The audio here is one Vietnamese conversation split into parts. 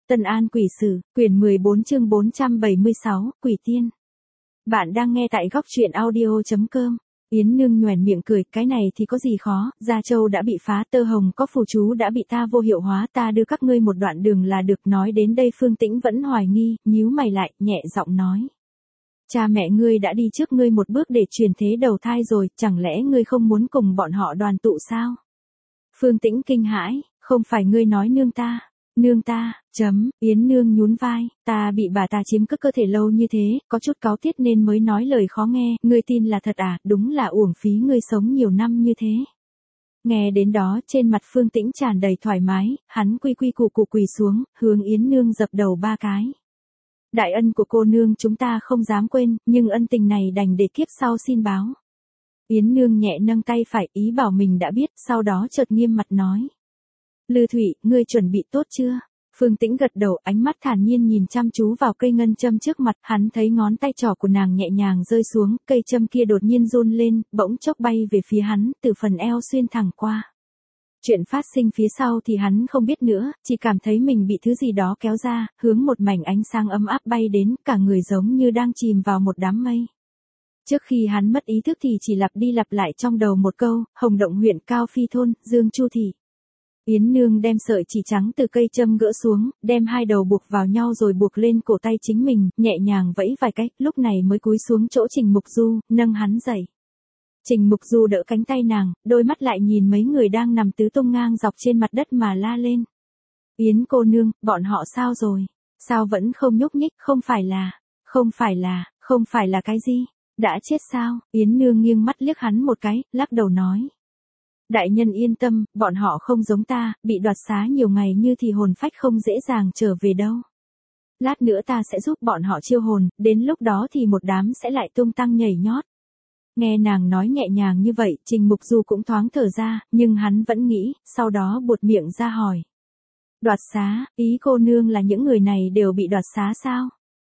Tân An Quỷ Sử, quyển 14 chương 476, Quỷ Tiên. Bạn đang nghe tại góc truyện audio.com. Yến Nương nhoẻn miệng cười, cái này thì có gì khó, Gia Châu đã bị phá, Tơ Hồng có phù chú đã bị ta vô hiệu hóa, ta đưa các ngươi một đoạn đường là được. Nói đến đây Phương Tĩnh vẫn hoài nghi, nhíu mày lại, nhẹ giọng nói. Cha mẹ ngươi đã đi trước ngươi một bước để truyền thế đầu thai rồi, chẳng lẽ ngươi không muốn cùng bọn họ đoàn tụ sao? Phương Tĩnh kinh hãi, không phải ngươi nói nương ta. Nương ta, Yến Nương nhún vai, ta bị bà ta chiếm cướp cơ thể lâu như thế, có chút cáu tiết nên mới nói lời khó nghe, ngươi tin là thật à, đúng là uổng phí ngươi sống nhiều năm như thế. Nghe đến đó trên mặt Phương Tĩnh tràn đầy thoải mái, hắn quy quy củ củ quỳ xuống, hướng Yến Nương dập đầu 3 cái. Đại ân của cô nương chúng ta không dám quên, nhưng ân tình này đành để kiếp sau xin báo. Yến Nương nhẹ nâng tay phải, ý bảo mình đã biết, sau đó chợt nghiêm mặt nói. Lư Thụy, ngươi chuẩn bị tốt chưa? Phương Tĩnh gật đầu, ánh mắt thản nhiên nhìn chăm chú vào cây ngân châm trước mặt, hắn thấy ngón tay trỏ của nàng nhẹ nhàng rơi xuống, cây châm kia đột nhiên run lên, bỗng chốc bay về phía hắn, từ phần eo xuyên thẳng qua. Chuyện phát sinh phía sau thì hắn không biết nữa, chỉ cảm thấy mình bị thứ gì đó kéo ra, hướng một mảnh ánh sáng ấm áp bay đến, cả người giống như đang chìm vào một đám mây. Trước khi hắn mất ý thức thì chỉ lặp đi lặp lại trong đầu một câu, Hồng Động huyện Cao Phi thôn, Dương Chu thị. Yến Nương đem sợi chỉ trắng từ cây châm gỡ xuống, đem hai đầu buộc vào nhau rồi buộc lên cổ tay chính mình, nhẹ nhàng vẫy vài cái, lúc này mới cúi xuống chỗ Trình Mục Du, nâng hắn dậy. Trình Mục Du đỡ cánh tay nàng, đôi mắt lại nhìn mấy người đang nằm tứ tung ngang dọc trên mặt đất mà la lên. Yến cô nương, bọn họ sao rồi? Sao vẫn không nhúc nhích, không phải là cái gì? Đã chết sao? Yến Nương nghiêng mắt liếc hắn một cái, lắc đầu nói. Đại nhân yên tâm, bọn họ không giống ta, bị đoạt xá nhiều ngày như thì hồn phách không dễ dàng trở về đâu. Lát nữa ta sẽ giúp bọn họ chiêu hồn, đến lúc đó thì một đám sẽ lại tung tăng nhảy nhót. Nghe nàng nói nhẹ nhàng như vậy, Trình Mục Du cũng thoáng thở ra, nhưng hắn vẫn nghĩ, sau đó buột miệng ra hỏi. Đoạt xá, ý cô nương là những người này đều bị đoạt xá sao?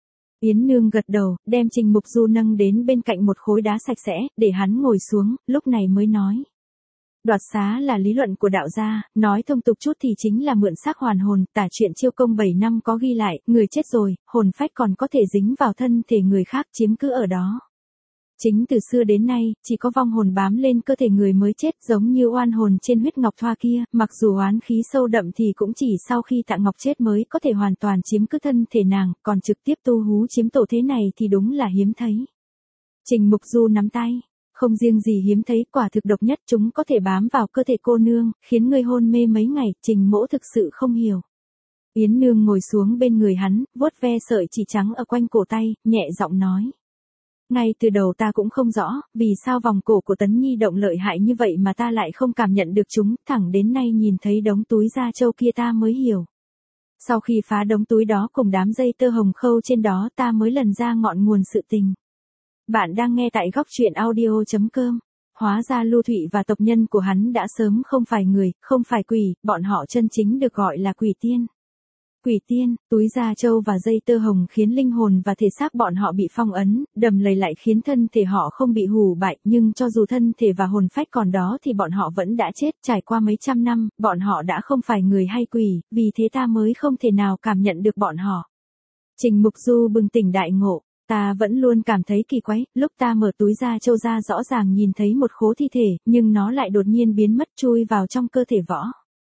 Yến Nương gật đầu, đem Trình Mục Du nâng đến bên cạnh một khối đá sạch sẽ, để hắn ngồi xuống, lúc này mới nói. Đoạt xá là lý luận của đạo gia, nói thông tục chút thì chính là mượn xác hoàn hồn, tả truyện Chiêu Công 7 năm có ghi lại, người chết rồi, hồn phách còn có thể dính vào thân thể người khác chiếm cứ ở đó. Chính từ xưa đến nay, chỉ có vong hồn bám lên cơ thể người mới chết, giống như oan hồn trên huyết ngọc thoa kia, mặc dù oán khí sâu đậm thì cũng chỉ sau khi Tạ Ngọc chết mới có thể hoàn toàn chiếm cứ thân thể nàng, còn trực tiếp tu hú chiếm tổ thế này thì đúng là hiếm thấy. Trình Mục Du nắm tay. Không riêng gì hiếm thấy, quả thực độc nhất, chúng có thể bám vào cơ thể cô nương, khiến ngươi hôn mê mấy ngày, Trình mỗ thực sự không hiểu. Yến Nương ngồi xuống bên người hắn, vuốt ve sợi chỉ trắng ở quanh cổ tay, nhẹ giọng nói. Ngay từ đầu ta cũng không rõ, vì sao vòng cổ của Tấn Nhi động lợi hại như vậy mà ta lại không cảm nhận được chúng, thẳng đến nay nhìn thấy đống túi Gia Châu kia ta mới hiểu. Sau khi phá đống túi đó cùng đám dây tơ hồng khâu trên đó ta mới lần ra ngọn nguồn sự tình. Bạn đang nghe tại góc truyện audio.com. Hóa ra Lưu Thụy và tộc nhân của hắn đã sớm không phải người, không phải quỷ, bọn họ chân chính được gọi là quỷ tiên. Quỷ tiên, túi Gia Châu và dây tơ hồng khiến linh hồn và thể xác bọn họ bị phong ấn, đầm lầy lại khiến thân thể họ không bị hù bại, nhưng cho dù thân thể và hồn phách còn đó thì bọn họ vẫn đã chết, trải qua mấy trăm năm, bọn họ đã không phải người hay quỷ, vì thế ta mới không thể nào cảm nhận được bọn họ. Trình Mục Du bừng tỉnh đại ngộ. Ta vẫn luôn cảm thấy kỳ quái, lúc ta mở túi Gia Châu ra rõ ràng nhìn thấy một khố thi thể, nhưng nó lại đột nhiên biến mất chui vào trong cơ thể võ.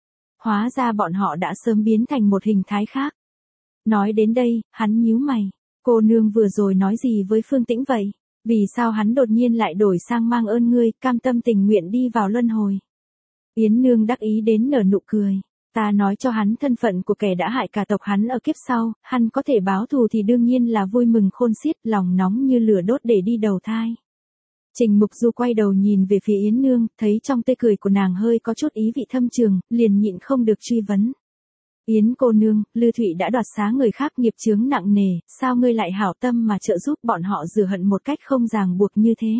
Hóa ra bọn họ đã sớm biến thành một hình thái khác. Nói đến đây, hắn nhíu mày. Cô nương vừa rồi nói gì với Phương Tĩnh vậy? Vì sao hắn đột nhiên lại đổi sang mang ơn ngươi, cam tâm tình nguyện đi vào luân hồi? Yến Nương đắc ý đến nở nụ cười. Ta nói cho hắn thân phận của kẻ đã hại cả tộc hắn ở kiếp sau, hắn có thể báo thù thì đương nhiên là vui mừng khôn xiết, lòng nóng như lửa đốt để đi đầu thai. Trình Mục Du quay đầu nhìn về phía Yến Nương, thấy trong tê cười của nàng hơi có chút ý vị thâm trường, liền nhịn không được truy vấn. Yến cô nương, Lư Thụy đã đoạt xá người khác nghiệp chướng nặng nề, sao ngươi lại hảo tâm mà trợ giúp bọn họ rửa hận một cách không ràng buộc như thế?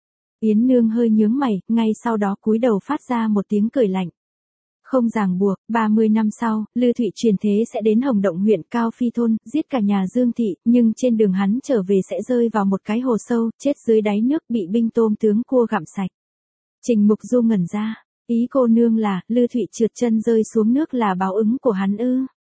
Yến Nương hơi nhướng mày, ngay sau đó cúi đầu phát ra một tiếng cười lạnh. Không ràng buộc, 30 năm sau, Lư Thụy truyền thế sẽ đến Hồng Động huyện Cao Phi thôn, giết cả nhà Dương thị, nhưng trên đường hắn trở về sẽ rơi vào một cái hồ sâu, chết dưới đáy nước bị binh tôm tướng cua gặm sạch. Trình Mục Du ngẩn ra, ý cô nương là, Lư Thụy trượt chân rơi xuống nước là báo ứng của hắn ư?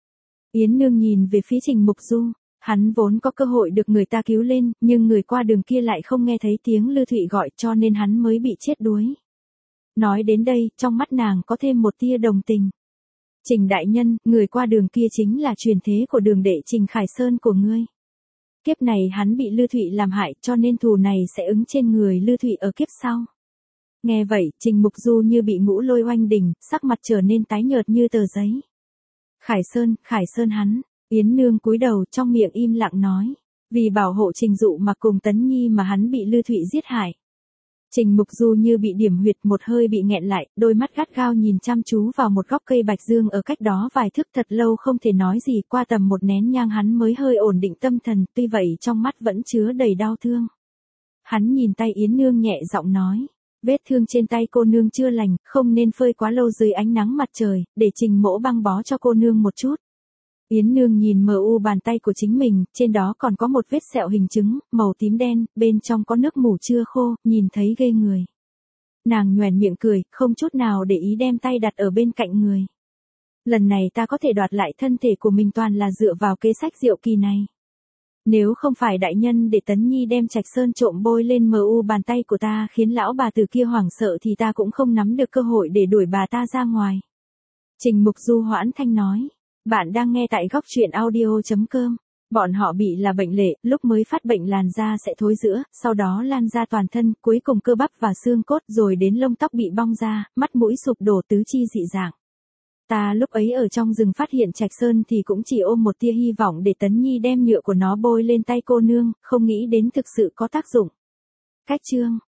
Yến Nương nhìn về phía Trình Mục Du, hắn vốn có cơ hội được người ta cứu lên, nhưng người qua đường kia lại không nghe thấy tiếng Lư Thụy gọi cho nên hắn mới bị chết đuối. Nói đến đây, trong mắt nàng có thêm một tia đồng tình. Trình đại nhân, người qua đường kia chính là truyền thế của đường đệ Trình Khải Sơn của ngươi. Kiếp này hắn bị Lư Thụy làm hại cho nên thù này sẽ ứng trên người Lư Thụy ở kiếp sau. Nghe vậy, Trình Mục Du như bị ngũ lôi oanh đỉnh, sắc mặt trở nên tái nhợt như tờ giấy. Khải Sơn hắn, Yến Nương cúi đầu trong miệng im lặng nói. Vì bảo hộ Trình Dụ mà cùng Tấn Nhi mà hắn bị Lư Thụy giết hại. Trình Mục Du như bị điểm huyệt một hơi bị nghẹn lại, đôi mắt gắt gao nhìn chăm chú vào một gốc cây bạch dương ở cách đó vài thước thật lâu không thể nói gì, qua tầm một nén nhang hắn mới hơi ổn định tâm thần, tuy vậy trong mắt vẫn chứa đầy đau thương. Hắn nhìn tay Yến Nương nhẹ giọng nói, vết thương trên tay cô nương chưa lành, không nên phơi quá lâu dưới ánh nắng mặt trời, để Trình mỗ băng bó cho cô nương một chút. Yến Nương nhìn mờ u bàn tay của chính mình, trên đó còn có một vết sẹo hình trứng, màu tím đen, bên trong có nước mủ chưa khô, nhìn thấy ghê người. Nàng nhoẻn miệng cười, không chút nào để ý đem tay đặt ở bên cạnh người. Lần này ta có thể đoạt lại thân thể của mình toàn là dựa vào kế sách diệu kỳ này. Nếu không phải đại nhân để Tấn Nhi đem Trạch Sơn trộm bôi lên mờ u bàn tay của ta khiến lão bà từ kia hoảng sợ thì ta cũng không nắm được cơ hội để đuổi bà ta ra ngoài. Trình Mục Du hoãn thanh nói. Bạn đang nghe tại góc truyện audio.com. Bọn họ bị là bệnh lệ, lúc mới phát bệnh làn da sẽ thối rữa, sau đó lan ra toàn thân, cuối cùng cơ bắp và xương cốt rồi đến lông tóc bị bong ra, mắt mũi sụp đổ tứ chi dị dạng. Ta lúc ấy ở trong rừng phát hiện Trạch Sơn thì cũng chỉ ôm một tia hy vọng để Tấn Nhi đem nhựa của nó bôi lên tay cô nương, không nghĩ đến thực sự có tác dụng. Cách chương